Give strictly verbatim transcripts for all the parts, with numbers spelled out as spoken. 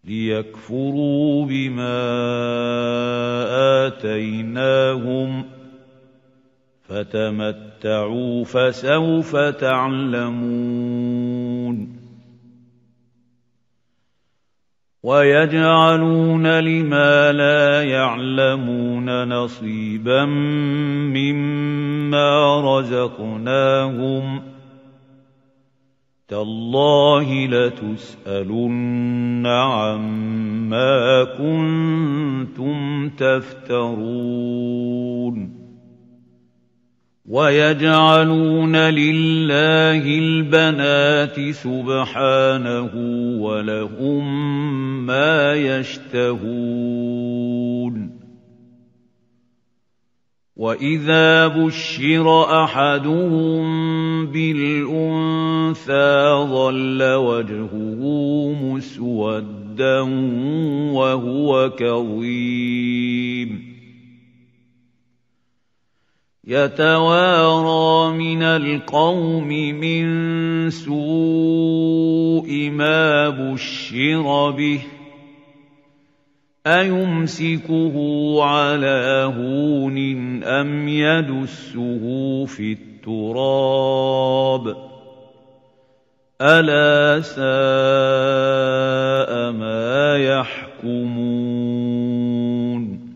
لِيَكْفُرُوا بِمَا آتَيْنَاهُمْ ۚ فَتَمَتَّعُوا فَسَوْفَ تَعْلَمُونَ وَيَجْعَلُونَ لِمَا لَا يَعْلَمُونَ نَصِيبًا مِّمَّا رَزَقْنَاهُمْ ۗ تَاللَّهِ لَتُسْأَلُنَّ عَمَّا كُنتُمْ تَفْتَرُونَ وَيَجْعَلُونَ لِلَّهِ الْبَنَاتِ سُبْحَانَهُ وَلَهُم مَّا يَشْتَهُونَ وَإِذَا بُشِّرَ أَحَدُهُم بِالْأُنثَىٰ ظَلَّ وَجْهُهُ مُسْوَدًّا وَهُوَ كَظِيمٌ يَتَوَارَىٰ مِنَ الْقَوْمِ مِن سُوءِ مَا بُشِّرَ بِهِ ۚ أَيُمْسِكُهُ عَلَىٰ هُونٍ أَمْ يَدُسُّهُ فِي التُّرَابِ ۗ أَلَا سَاءَ مَا يَحْكُمُونَ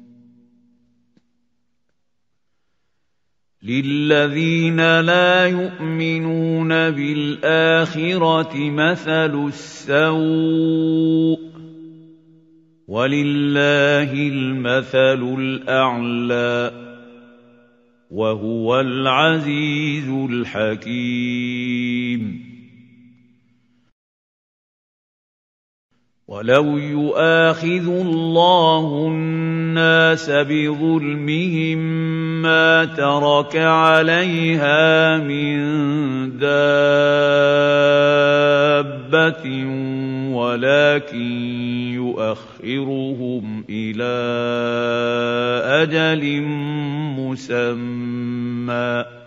لِلَّذِينَ لَا يُؤْمِنُونَ بِالْآخِرَةِ مَثَلُ السَّوْءِ ۖ وَلِلَّهِ الْمَثَلُ الْأَعْلَىٰ ۚ وَهُوَ الْعَزِيزُ الْحَكِيمُ وَلَوْ يُؤَاخِذُ اللَّهُ النَّاسَ بِظُلْمِهِم مَّا تَرَكَ عَلَيْهَا مِن دَابَّةٍ وَلَٰكِن يُؤَخِّرُهُمْ إِلَىٰ أَجَلٍ مُّسَمًّى ۖ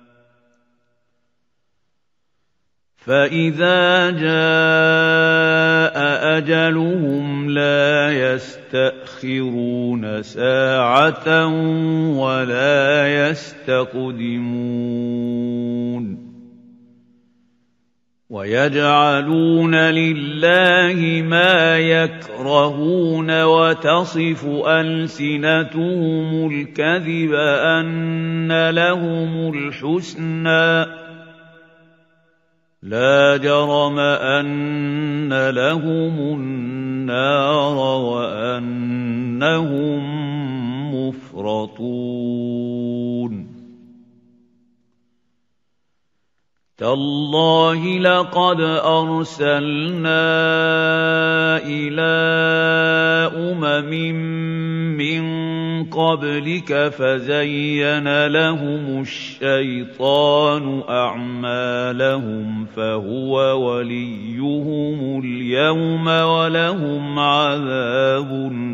فَإِذَا جَاءَ أَجَلُهُمْ لَا يَسْتَأْخِرُونَ سَاعَةً وَلَا يَسْتَقْدِمُونَ وَيَجْعَلُونَ لِلَّهِ مَا يَكْرَهُونَ وَتَصِفُ أَلْسِنَتُهُمُ الْكَذِبَ أَنَّ لَهُمُ الْحُسْنَىٰ ۖ لَا جَرَمَ أَنَّ لَهُمُ النَّارَ وَأَنَّهُم مُّفْرَطُونَ تَاللَّهِ لَقَدْ أَرْسَلْنَا إِلَىٰ أُمَمٍ مِّن قَبْلِكَ فَزَيَّنَ لَهُمُ الشَّيْطَانُ أَعْمَالَهُمْ فَهُوَ وَلِيُّهُمُ الْيَوْمَ وَلَهُمْ عَذَابٌ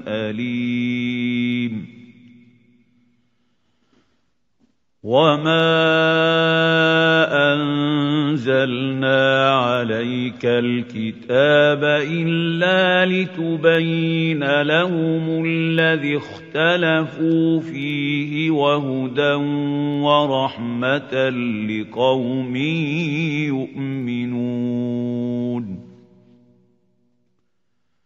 أَلِيمٌ وَمَا أَنزَلْنَا عَلَيْكَ الْكِتَابَ إِلَّا لِتُبَيِّنَ لَهُمُ الَّذِي اخْتَلَفُوا فِيهِ وَهُدًى وَرَحْمَةً لِّقَوْمٍ يُؤْمِنُونَ